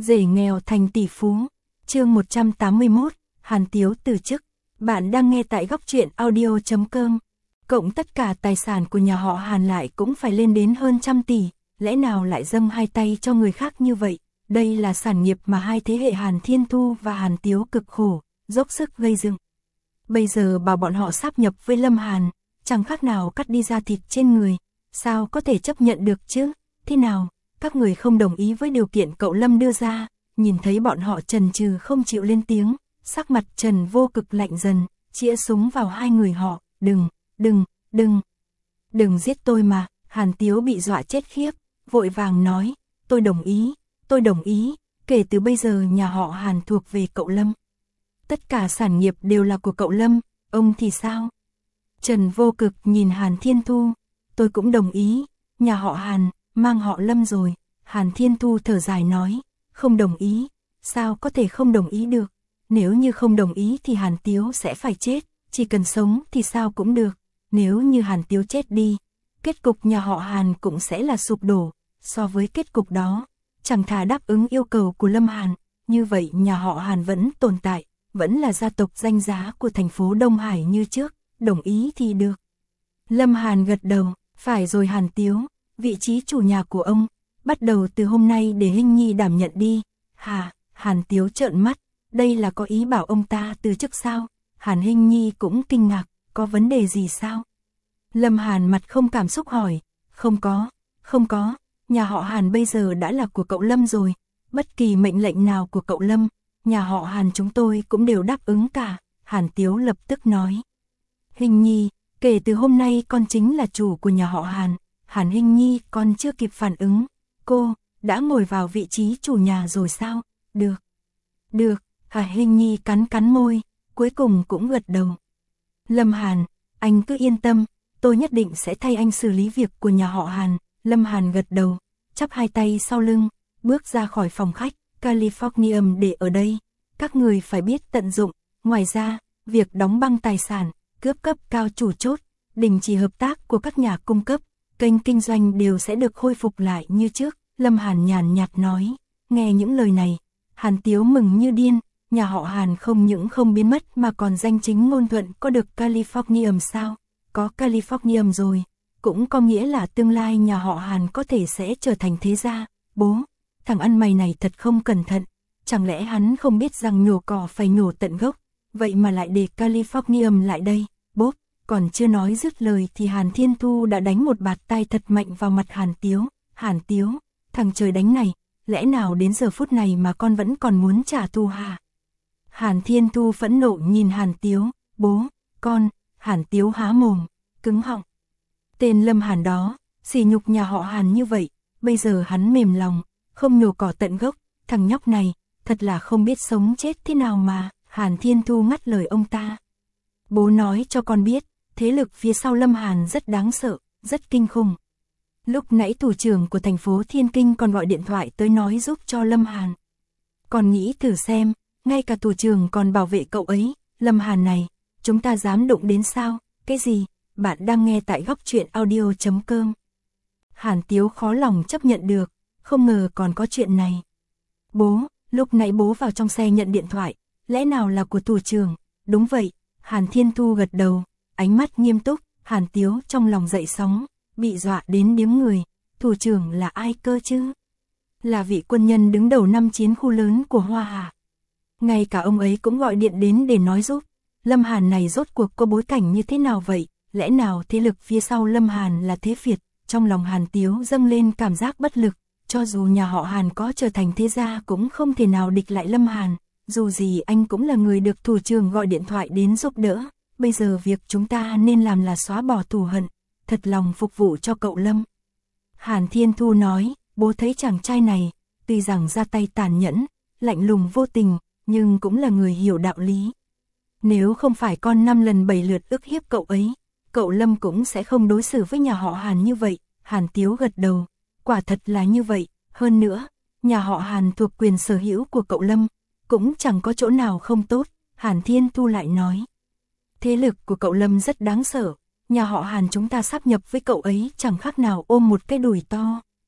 Rể nghèo thành tỷ phú. Chương 181, Hàn Tiếu từ chức. Bạn đang nghe tại góc truyện audio.com. Cộng tất cả tài sản của nhà họ Hàn lại cũng phải lên đến hơn 100 tỷ, lẽ nào lại dâng hai tay cho người khác như vậy? Đây là sản nghiệp mà hai thế hệ Hàn Thiên Thu và Hàn Tiếu cực khổ, dốc sức gây dựng. Bây giờ bảo bọn họ sáp nhập với Lâm Hàn, chẳng khác nào cắt đi da thịt trên người, sao có thể chấp nhận được chứ? Thế nào, các người không đồng ý với điều kiện cậu Lâm đưa ra? Nhìn thấy bọn họ chần chừ không chịu lên tiếng, sắc mặt Trần Vô Cực lạnh dần, chĩa súng vào hai người họ. Đừng giết tôi mà. Hàn Tiếu bị dọa chết khiếp, vội vàng nói, tôi đồng ý, kể từ bây giờ nhà họ Hàn thuộc về cậu Lâm. Tất cả sản nghiệp đều là của cậu Lâm, ông thì sao? Trần Vô Cực nhìn Hàn Thiên Thu, tôi cũng đồng ý, nhà họ Hàn, mang họ Lâm rồi. Hàn Thiên Thu thở dài nói, không đồng ý, sao có thể không đồng ý được? Nếu như không đồng ý thì Hàn Tiếu sẽ phải chết, chỉ cần sống thì sao cũng được. Nếu như Hàn Tiếu chết đi, kết cục nhà họ Hàn cũng sẽ là sụp đổ. So với kết cục đó, chẳng thà đáp ứng yêu cầu của Lâm Hàn, như vậy nhà họ Hàn vẫn tồn tại, vẫn là gia tộc danh giá của thành phố Đông Hải như trước, đồng ý thì được. Lâm Hàn gật đầu, phải rồi Hàn Tiếu, vị trí chủ nhà của ông, bắt đầu từ hôm nay để Hinh Nhi đảm nhận đi. Hả? Hàn Tiếu trợn mắt, đây là có ý bảo ông ta từ chức sao? Hàn Hinh Nhi cũng kinh ngạc, có vấn đề gì sao? Lâm Hàn mặt không cảm xúc hỏi, không có, nhà họ Hàn bây giờ đã là của cậu Lâm rồi, bất kỳ mệnh lệnh nào của cậu Lâm, nhà họ Hàn chúng tôi cũng đều đáp ứng cả. Hàn Tiếu lập tức nói, Hinh Nhi, kể từ hôm nay con chính là chủ của nhà họ Hàn. Hàn Hinh Nhi còn chưa kịp phản ứng, cô đã ngồi vào vị trí chủ nhà rồi sao? Được, Hàn Hinh Nhi cắn môi, cuối cùng cũng gật đầu. Lâm Hàn, anh cứ yên tâm, tôi nhất định sẽ thay anh xử lý việc của nhà họ Hàn. Lâm Hàn gật đầu, chắp hai tay sau lưng, bước ra khỏi phòng khách. Californium để ở đây, các người phải biết tận dụng. Ngoài ra, việc đóng băng tài sản, cướp cấp cao chủ chốt, đình chỉ hợp tác của các nhà cung cấp, kênh kinh doanh đều sẽ được khôi phục lại như trước. Lâm Hàn nhàn nhạt nói. Nghe những lời này, Hàn Tiếu mừng như điên. Nhà họ Hàn không những không biến mất mà còn danh chính ngôn thuận có được Californium sao? Có Californium rồi, cũng có nghĩa là tương lai nhà họ Hàn có thể sẽ trở thành thế gia. Bố, thằng ăn mày này thật không cẩn thận, chẳng lẽ hắn không biết rằng nhổ cỏ phải nhổ tận gốc, vậy mà lại để Californium lại đây. Bốp, còn chưa nói dứt lời thì Hàn Thiên Thu đã đánh một bạt tai thật mạnh vào mặt Hàn Tiếu. Hàn Tiếu, thằng trời đánh này, lẽ nào đến giờ phút này mà con vẫn còn muốn trả thù hả? Hàn Thiên Thu phẫn nộ nhìn Hàn Tiếu, bố, con. Hàn Tiếu há mồm, cứng họng. Tên Lâm Hàn đó, sỉ nhục nhà họ Hàn như vậy, bây giờ hắn mềm lòng, không nhổ cỏ tận gốc, thằng nhóc này, thật là không biết sống chết thế nào mà. Hàn Thiên Thu ngắt lời ông ta. Bố nói cho con biết, thế lực phía sau Lâm Hàn rất đáng sợ, rất kinh khủng. Lúc nãy thủ trưởng của thành phố Thiên Kinh còn gọi điện thoại tới nói giúp cho Lâm Hàn. Còn nghĩ thử xem, ngay cả thủ trưởng còn bảo vệ cậu ấy. Lâm Hàn này, chúng ta dám đụng đến sao? Cái gì? Bạn đang nghe tại góc truyện audio.com. Hàn Tiếu khó lòng chấp nhận được, không ngờ còn có chuyện này. Bố, lúc nãy bố vào trong xe nhận điện thoại, lẽ nào là của thủ trưởng? Đúng vậy. Hàn Thiên Thu gật đầu, ánh mắt nghiêm túc. Hàn Tiếu trong lòng dậy sóng, bị dọa đến điếng người. Thủ trưởng là ai cơ chứ? Là vị quân nhân đứng đầu năm chiến khu lớn của Hoa Hà. Ngay cả ông ấy cũng gọi điện đến để nói giúp. Lâm Hàn này rốt cuộc có bối cảnh như thế nào vậy? Lẽ nào thế lực phía sau Lâm Hàn là thế Việt? Trong lòng Hàn Tiếu dâng lên cảm giác bất lực, cho dù nhà họ Hàn có trở thành thế gia cũng không thể nào địch lại Lâm Hàn, dù gì anh cũng là người được thủ trưởng gọi điện thoại đến giúp đỡ. Bây giờ việc chúng ta nên làm là xóa bỏ thù hận, thật lòng phục vụ cho cậu Lâm. Hàn Thiên Thu nói, bố thấy chàng trai này, tuy rằng ra tay tàn nhẫn, lạnh lùng vô tình, nhưng cũng là người hiểu đạo lý. Nếu không phải con 5 lần 7 lượt ức hiếp cậu ấy, cậu Lâm cũng sẽ không đối xử với nhà họ Hàn như vậy. Hàn Tiếu gật đầu, quả thật là như vậy. Hơn nữa, nhà họ Hàn thuộc quyền sở hữu của cậu Lâm, cũng chẳng có chỗ nào không tốt. Hàn Thiên Thu lại nói, thế lực của cậu Lâm rất đáng sợ, nhà họ Hàn chúng ta sáp nhập với cậu ấy chẳng khác nào ôm một cái đùi to.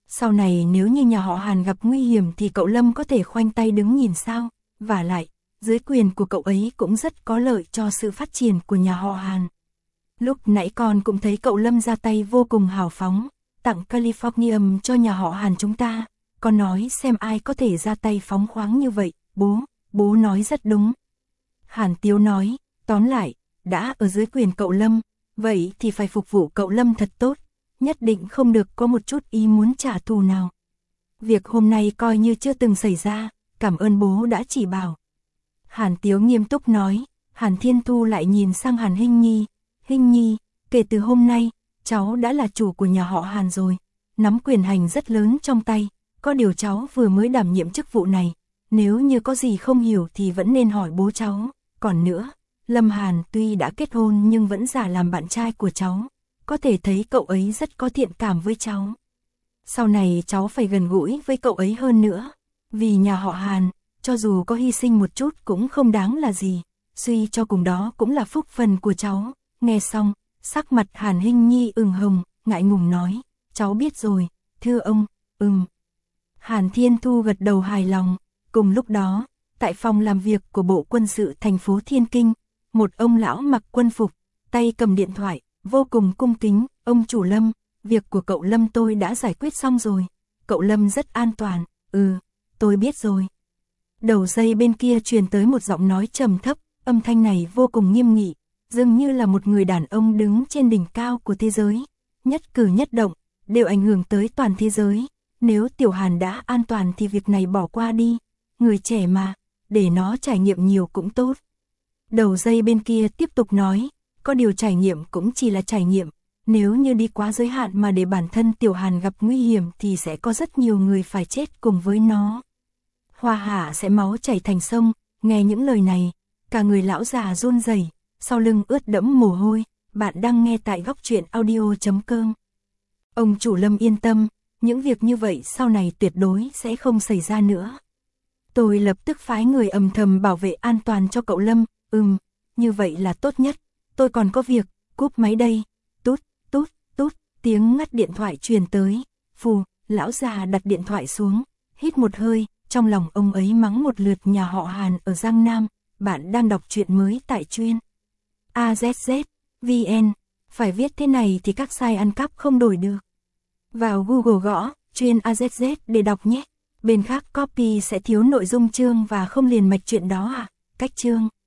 Sau này nếu như nhà họ Hàn gặp nguy hiểm thì cậu Lâm có thể khoanh tay đứng nhìn sao? Vả lại, dưới quyền của cậu ấy cũng rất có lợi cho sự phát triển của nhà họ Hàn. Lúc nãy con cũng thấy cậu Lâm ra tay vô cùng hào phóng, tặng Californium cho nhà họ Hàn chúng ta. Con nói xem ai có thể ra tay phóng khoáng như vậy, bố nói rất đúng. Hàn Tiếu nói, tóm lại, đã ở dưới quyền cậu Lâm, vậy thì phải phục vụ cậu Lâm thật tốt, nhất định không được có một chút ý muốn trả thù nào. Việc hôm nay coi như chưa từng xảy ra, cảm ơn bố đã chỉ bảo. Hàn Tiếu nghiêm túc nói. Hàn Thiên Thu lại nhìn sang Hàn Hinh Nhi. Hinh Nhi, kể từ hôm nay, cháu đã là chủ của nhà họ Hàn rồi, nắm quyền hành rất lớn trong tay, có điều cháu vừa mới đảm nhiệm chức vụ này, nếu như có gì không hiểu thì vẫn nên hỏi bố cháu. Còn nữa, Lâm Hàn tuy đã kết hôn nhưng vẫn giả làm bạn trai của cháu, có thể thấy cậu ấy rất có thiện cảm với cháu. Sau này cháu phải gần gũi với cậu ấy hơn nữa, vì nhà họ Hàn, cho dù có hy sinh một chút cũng không đáng là gì, suy cho cùng đó cũng là phúc phần của cháu. Nghe xong, sắc mặt Hàn Hinh Nhi ửng hồng, ngại ngùng nói, cháu biết rồi, thưa ông. Hàn Thiên Thu gật đầu hài lòng. Cùng lúc đó, tại phòng làm việc của Bộ Quân sự thành phố Thiên Kinh, một ông lão mặc quân phục, tay cầm điện thoại, vô cùng cung kính. Ông chủ Lâm, việc của cậu Lâm tôi đã giải quyết xong rồi, cậu Lâm rất an toàn. Tôi biết rồi. Đầu dây bên kia truyền tới một giọng nói trầm thấp, âm thanh này vô cùng nghiêm nghị, dường như là một người đàn ông đứng trên đỉnh cao của thế giới, nhất cử nhất động đều ảnh hưởng tới toàn thế giới. Nếu Tiểu Hàn đã an toàn thì việc này bỏ qua đi, người trẻ mà, để nó trải nghiệm nhiều cũng tốt. Đầu dây bên kia tiếp tục nói, có điều trải nghiệm cũng chỉ là trải nghiệm, nếu như đi quá giới hạn mà để bản thân Tiểu Hàn gặp nguy hiểm thì sẽ có rất nhiều người phải chết cùng với nó. Hoa Hạ sẽ máu chảy thành sông. Nghe những lời này, cả người lão già run rẩy, sau lưng ướt đẫm mồ hôi. Bạn đang nghe tại Góc Truyện Audio.com. Ông chủ Lâm yên tâm, những việc như vậy sau này tuyệt đối sẽ không xảy ra nữa. Tôi lập tức phái người âm thầm bảo vệ an toàn cho cậu Lâm. Như vậy là tốt nhất. Tôi còn có việc, cúp máy đây. Tút, tút, tút, tiếng ngắt điện thoại truyền tới. Phù, lão già đặt điện thoại xuống, hít một hơi, trong lòng ông ấy mắng một lượt nhà họ Hàn ở Giang Nam. Bạn đang đọc truyện mới tại Truyện AZZ VN. Phải viết thế này thì các site ăn cắp không đổi được. Vào Google gõ Truyện AZZ để đọc nhé. Bên khác copy sẽ thiếu nội dung chương và không liền mạch chuyện đó à? Cách chương